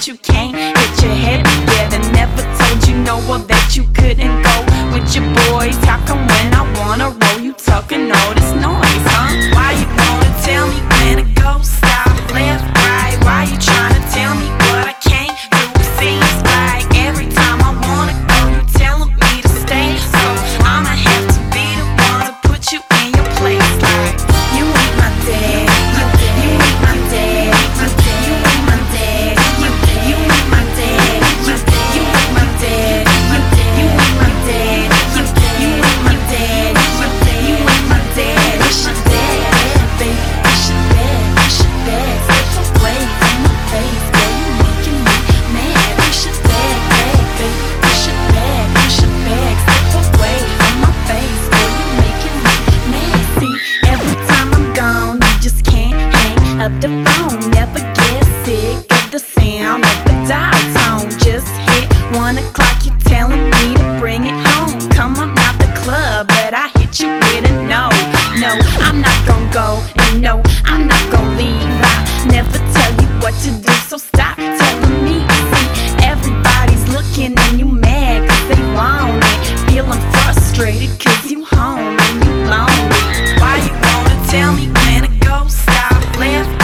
but you can't get your head together. Never told you no, well that you couldn't go with your boys. How come when I wanna roll, you talking all this noise, huh? Why you wanna tell me when to go? Stop, left, right. Why you tryna tell me what I can't do? Seems like every time I wanna go, you telling me to stay. So I'ma have to be the one to put you in your place. Like, you ain't my dad, you ain't my dad, you ain't my dad, you ain't my dad, you ain't my dad, you ain't my dad, you ain't my dad, you ain't my dad. It's your dad, baby, it's your dad, it's your dad. Step away from my face, girl, you making me mad. It's your dad, baby, it's your dad, it's your dad. Step away from my face, girl, you making me mad. See, every time I'm gone, you just can't hang up the phone. Never get sick of the sound of the dial tone. Just hit 1 o'clock, you telling me to bring it home. Come on out the club, but I hit you with a no. No, I'm not gonna go, and no, I'm not gonna leave. I never tell you what to do, so stop telling me. See, everybody's looking and you mad cause they want it. Feeling frustrated cause you home and you lonely. Why you wanna tell me when to go? Stop, left,